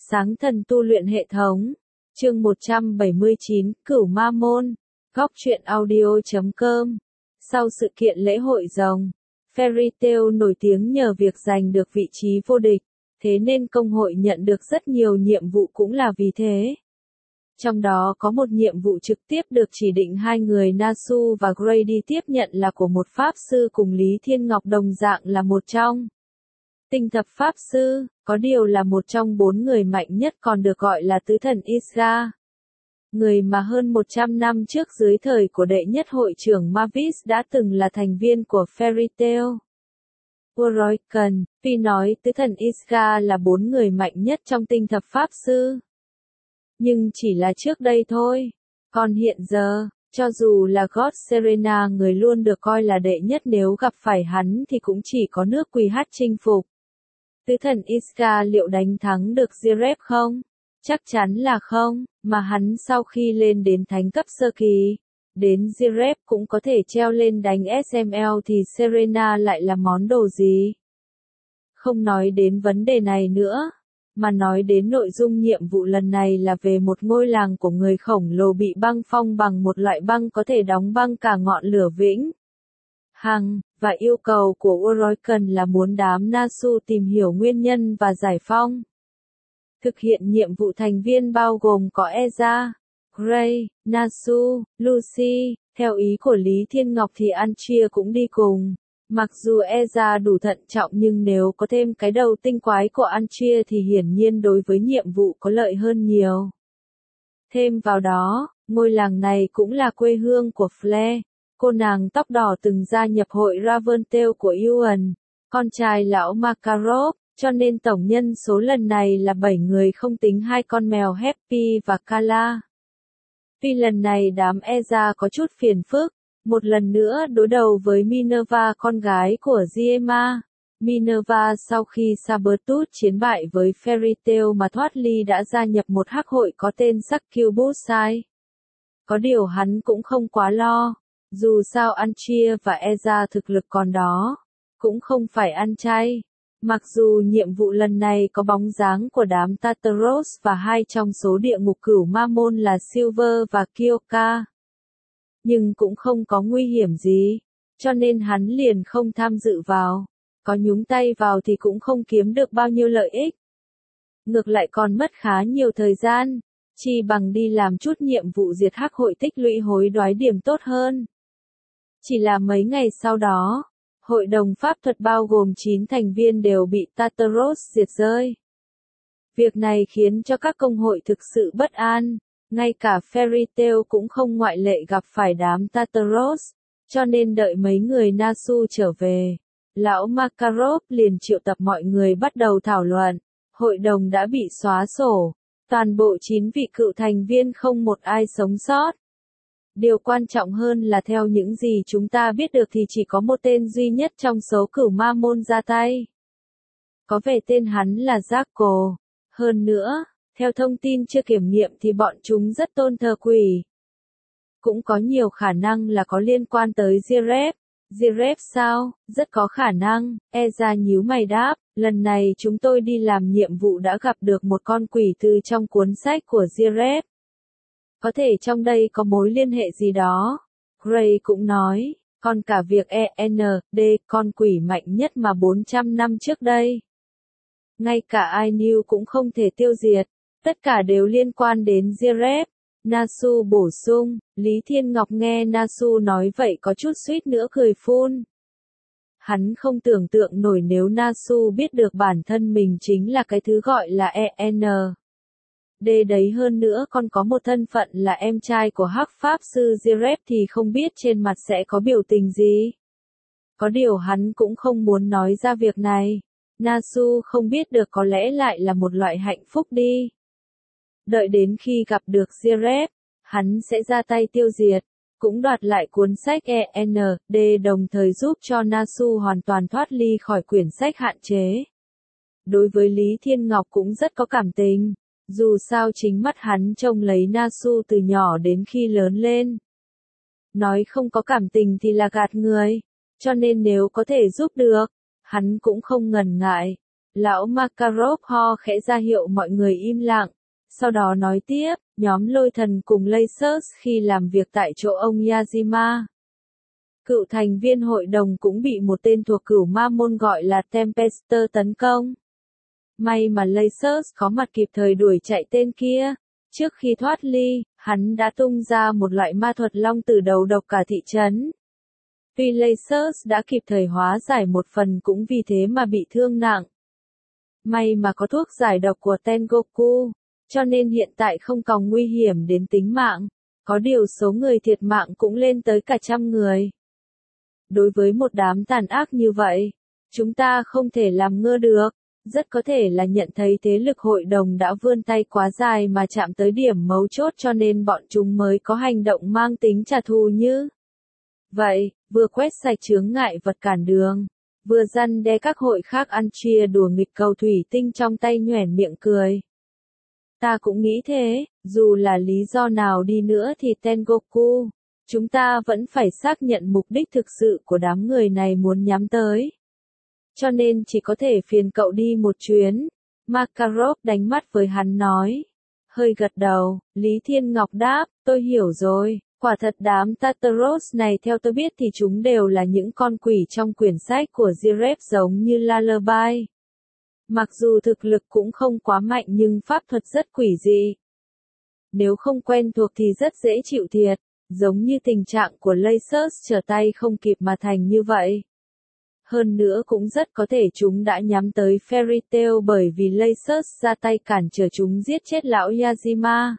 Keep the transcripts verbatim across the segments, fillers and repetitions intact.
Sáng thần tu luyện hệ thống. Chương một trăm bảy mươi chín, Cửu Ma Môn. Góc truyện audio chấm com. Sau sự kiện lễ hội rồng, Fairy Tail nổi tiếng nhờ việc giành được vị trí vô địch, thế nên công hội nhận được rất nhiều nhiệm vụ cũng là vì thế. Trong đó có một nhiệm vụ trực tiếp được chỉ định hai người Nasu và Grady tiếp nhận là của một pháp sư cùng Lý Thiên Ngọc đồng dạng là một trong tinh thập pháp sư, có điều là một trong bốn người mạnh nhất còn được gọi là tứ thần Isra. Người mà hơn một trăm năm trước dưới thời của đệ nhất hội trưởng Mavis đã từng là thành viên của Fairy Tail. Oroiken, vì nói tứ thần Isra là bốn người mạnh nhất trong tinh thập pháp sư. Nhưng chỉ là trước đây thôi. Còn hiện giờ, cho dù là God Serena người luôn được coi là đệ nhất nếu gặp phải hắn thì cũng chỉ có nước Quỳ Hát chinh phục. Tứ thần Isra liệu đánh thắng được Zirep không? Chắc chắn là không, mà hắn sau khi lên đến thánh cấp sơ kỳ, đến Zirep cũng có thể treo lên đánh ét em lờ thì Serena lại là món đồ gì? Không nói đến vấn đề này nữa, mà nói đến nội dung nhiệm vụ lần này là về một ngôi làng của người khổng lồ bị băng phong bằng một loại băng có thể đóng băng cả ngọn lửa vĩnh hằng, và yêu cầu của Oroiken là muốn đám Nasu tìm hiểu nguyên nhân và giải phong. Thực hiện nhiệm vụ thành viên bao gồm có Eza, Gray, Nasu, Lucy, theo ý của Lý Thiên Ngọc thì Anchia cũng đi cùng. Mặc dù Eza đủ thận trọng nhưng nếu có thêm cái đầu tinh quái của Anchia thì hiển nhiên đối với nhiệm vụ có lợi hơn nhiều. Thêm vào đó, ngôi làng này cũng là quê hương của Flare, cô nàng tóc đỏ từng gia nhập hội Raventail của Yuan, con trai lão Makarov, cho nên tổng nhân số lần này là bảy người không tính hai con mèo Happy và Kala. Vì lần này đám Eza có chút phiền phức, một lần nữa đối đầu với Minerva con gái của Ziema. Minerva sau khi Sabertooth chiến bại với Fairy Tail mà thoát ly đã gia nhập một hắc hội có tên Succubusai. Có điều hắn cũng không quá lo, dù sao Anchia và Eza thực lực còn đó, cũng không phải ăn chay. Mặc dù nhiệm vụ lần này có bóng dáng của đám Tartaros và hai trong số địa ngục cửu ma môn là Silver và Kyoka, nhưng cũng không có nguy hiểm gì, cho nên hắn liền không tham dự vào. Có nhúng tay vào thì cũng không kiếm được bao nhiêu lợi ích. Ngược lại còn mất khá nhiều thời gian, chi bằng đi làm chút nhiệm vụ diệt hắc hội tích lũy hối đoái điểm tốt hơn. Chỉ là mấy ngày sau đó, hội đồng pháp thuật bao gồm chín thành viên đều bị Tartaros diệt rơi. Việc này khiến cho các công hội thực sự bất an. Ngay cả Fairy Tail cũng không ngoại lệ gặp phải đám Tartaros, cho nên đợi mấy người Nasu trở về, lão Makarov liền triệu tập mọi người bắt đầu thảo luận. Hội đồng đã bị xóa sổ, toàn bộ chín vị cựu thành viên không một ai sống sót. Điều quan trọng hơn là theo những gì chúng ta biết được thì chỉ có một tên duy nhất trong số cửu ma môn ra tay. Có vẻ tên hắn là Jackal. Hơn nữa, theo thông tin chưa kiểm nghiệm thì bọn chúng rất tôn thờ quỷ. Cũng có nhiều khả năng là có liên quan tới Zirep. Zirep sao? Rất có khả năng, Eza nhíu mày đáp, lần này chúng tôi đi làm nhiệm vụ đã gặp được một con quỷ từ trong cuốn sách của Zirep. Có thể trong đây có mối liên hệ gì đó. Gray cũng nói, còn cả việc e en đê, con quỷ mạnh nhất mà bốn trăm năm trước đây. Ngay cả Ainu cũng không thể tiêu diệt. Tất cả đều liên quan đến Zirep. Nasu bổ sung, Lý Thiên Ngọc nghe Nasu nói vậy có chút suýt nữa cười phun. Hắn không tưởng tượng nổi nếu Nasu biết được bản thân mình chính là cái thứ gọi là e en đê đấy, hơn nữa còn có một thân phận là em trai của hắc pháp sư Zirep thì không biết trên mặt sẽ có biểu tình gì. Có điều hắn cũng không muốn nói ra việc này. Nasu không biết được có lẽ lại là một loại hạnh phúc đi. Đợi đến khi gặp được Zirep, hắn sẽ ra tay tiêu diệt, cũng đoạt lại cuốn sách e en đê đồng thời giúp cho Nasu hoàn toàn thoát ly khỏi quyển sách hạn chế. Đối với Lý Thiên Ngọc cũng rất có cảm tình, dù sao chính mắt hắn trông lấy Nasu từ nhỏ đến khi lớn lên. Nói không có cảm tình thì là gạt người, cho nên nếu có thể giúp được, hắn cũng không ngần ngại. Lão Makarov ho khẽ ra hiệu mọi người im lặng, sau đó nói tiếp, nhóm lôi thần cùng Lasers khi làm việc tại chỗ ông Yajima. Cựu thành viên hội đồng cũng bị một tên thuộc cửu ma môn gọi là Tempester tấn công. May mà Lasers có mặt kịp thời đuổi chạy tên kia. Trước khi thoát ly, hắn đã tung ra một loại ma thuật long tử đầu độc cả thị trấn. Tuy Lasers đã kịp thời hóa giải một phần cũng vì thế mà bị thương nặng. May mà có thuốc giải độc của Tengoku, cho nên hiện tại không còn nguy hiểm đến tính mạng. Có điều số người thiệt mạng cũng lên tới cả trăm người. Đối với một đám tàn ác như vậy, chúng ta không thể làm ngơ được. Rất có thể là nhận thấy thế lực hội đồng đã vươn tay quá dài mà chạm tới điểm mấu chốt cho nên bọn chúng mới có hành động mang tính trả thù như vậy, vừa quét sạch chướng ngại vật cản đường, vừa răn đe các hội khác ăn chia đùa nghịch cầu thủy tinh trong tay nhoẻn miệng cười. Ta cũng nghĩ thế, dù là lý do nào đi nữa thì Tengoku, chúng ta vẫn phải xác nhận mục đích thực sự của đám người này muốn nhắm tới. Cho nên chỉ có thể phiền cậu đi một chuyến. Makarov đánh mắt với hắn nói. Hơi gật đầu, Lý Thiên Ngọc đáp, tôi hiểu rồi. Quả thật đám Tartaros này theo tôi biết thì chúng đều là những con quỷ trong quyển sách của Jirep giống như Lullaby. Mặc dù thực lực cũng không quá mạnh nhưng pháp thuật rất quỷ dị. Nếu không quen thuộc thì rất dễ chịu thiệt, giống như tình trạng của Lasers trở tay không kịp mà thành như vậy. Hơn nữa cũng rất có thể chúng đã nhắm tới Fairy Tail bởi vì Lasers ra tay cản trở chúng giết chết lão Yajima.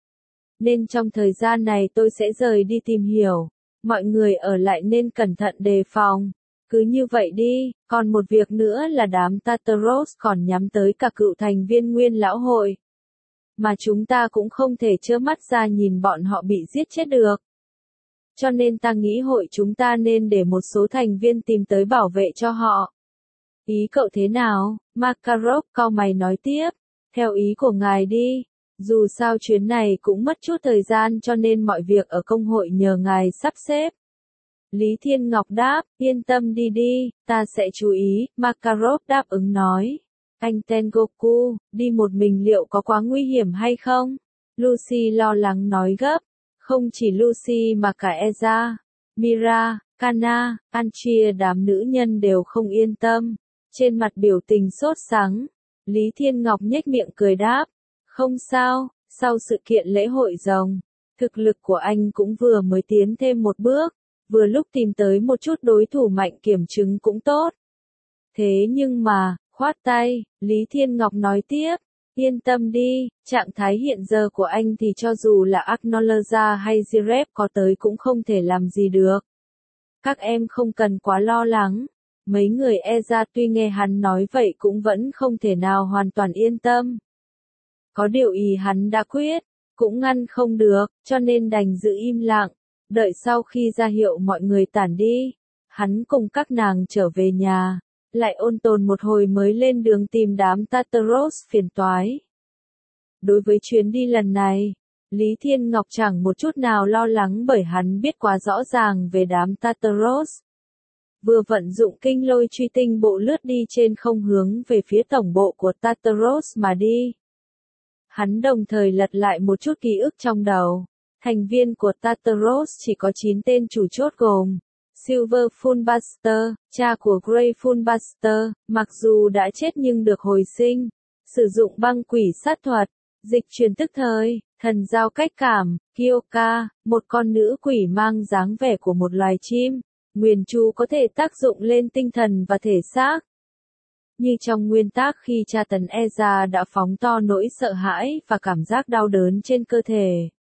Nên trong thời gian này tôi sẽ rời đi tìm hiểu. Mọi người ở lại nên cẩn thận đề phòng. Cứ như vậy đi, còn một việc nữa là đám Tartaros còn nhắm tới cả cựu thành viên nguyên lão hội. Mà chúng ta cũng không thể trơ mắt ra nhìn bọn họ bị giết chết được. Cho nên ta nghĩ hội chúng ta nên để một số thành viên tìm tới bảo vệ cho họ. Ý cậu thế nào? Makarov cau mày nói tiếp. Theo ý của ngài đi. Dù sao chuyến này cũng mất chút thời gian cho nên mọi việc ở công hội nhờ ngài sắp xếp. Lý Thiên Ngọc đáp, yên tâm đi đi, ta sẽ chú ý. Makarov đáp ứng nói. Anh Tengoku, đi một mình liệu có quá nguy hiểm hay không? Lucy lo lắng nói gấp. Không chỉ Lucy mà cả Eza, Mira, Kana, Anchia đám nữ nhân đều không yên tâm. Trên mặt biểu tình sốt sắng. Lý Thiên Ngọc nhếch miệng cười đáp. Không sao, sau sự kiện lễ hội rồng, thực lực của anh cũng vừa mới tiến thêm một bước, vừa lúc tìm tới một chút đối thủ mạnh kiểm chứng cũng tốt. Thế nhưng mà, khoát tay, Lý Thiên Ngọc nói tiếp, yên tâm đi, trạng thái hiện giờ của anh thì cho dù là Acknowledge hay Jirep có tới cũng không thể làm gì được. Các em không cần quá lo lắng, mấy người Eza tuy nghe hắn nói vậy cũng vẫn không thể nào hoàn toàn yên tâm. Có điều ý hắn đã quyết, cũng ngăn không được, cho nên đành giữ im lặng, đợi sau khi ra hiệu mọi người tản đi, hắn cùng các nàng trở về nhà, lại ôn tồn một hồi mới lên đường tìm đám Tartaros phiền toái. Đối với chuyến đi lần này, Lý Thiên Ngọc chẳng một chút nào lo lắng bởi hắn biết quá rõ ràng về đám Tartaros. Vừa vận dụng kinh lôi truy tinh bộ lướt đi trên không hướng về phía tổng bộ của Tartaros mà đi. Hắn đồng thời lật lại một chút ký ức trong đầu. Thành viên của Tartaros chỉ có chín tên chủ chốt gồm Silver Fullbuster, cha của Grey Fullbuster, mặc dù đã chết nhưng được hồi sinh, sử dụng băng quỷ sát thuật, dịch truyền tức thời, thần giao cách cảm, Kyoka, một con nữ quỷ mang dáng vẻ của một loài chim, nguyền chú có thể tác dụng lên tinh thần và thể xác. Như trong nguyên tác khi tra tấn Eza đã phóng to nỗi sợ hãi và cảm giác đau đớn trên cơ thể.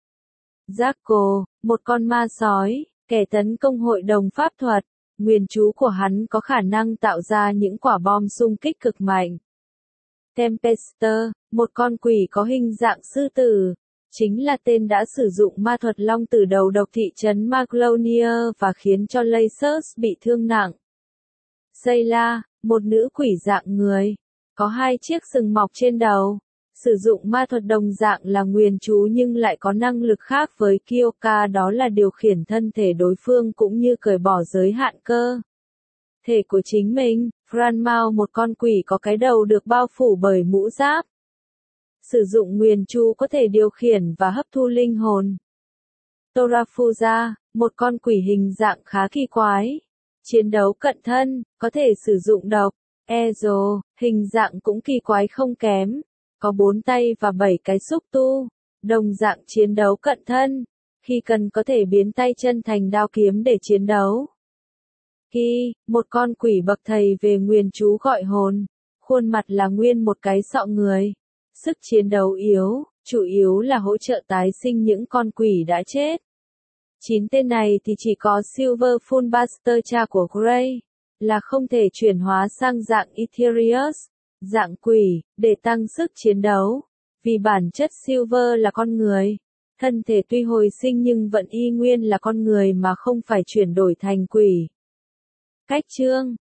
Jaco, một con ma sói, kẻ tấn công hội đồng pháp thuật, nguyền chú của hắn có khả năng tạo ra những quả bom xung kích cực mạnh. Tempester, một con quỷ có hình dạng sư tử, chính là tên đã sử dụng ma thuật long tử đầu độc thị trấn Maglonia và khiến cho Lasers bị thương nặng. Sayla, một nữ quỷ dạng người, có hai chiếc sừng mọc trên đầu, sử dụng ma thuật đồng dạng là nguyền chú nhưng lại có năng lực khác với Kyoka, đó là điều khiển thân thể đối phương cũng như cởi bỏ giới hạn cơ thể của chính mình. Franmao, một con quỷ có cái đầu được bao phủ bởi mũ giáp. Sử dụng nguyền chú có thể điều khiển và hấp thu linh hồn. Torafuza, một con quỷ hình dạng khá kỳ quái. Chiến đấu cận thân, có thể sử dụng độc. Ezo, hình dạng cũng kỳ quái không kém. Có bốn tay và bảy cái xúc tu. Đồng dạng chiến đấu cận thân. Khi cần có thể biến tay chân thành đao kiếm để chiến đấu. Ki, một con quỷ bậc thầy về nguyền chú gọi hồn. Khuôn mặt là nguyên một cái sọ người. Sức chiến đấu yếu, chủ yếu là hỗ trợ tái sinh những con quỷ đã chết. Chín tên này thì chỉ có Silver Fullbuster, cha của Grey, là không thể chuyển hóa sang dạng Ethereus, dạng quỷ, để tăng sức chiến đấu. Vì bản chất Silver là con người. Thân thể tuy hồi sinh nhưng vẫn y nguyên là con người mà không phải chuyển đổi thành quỷ. Cách chương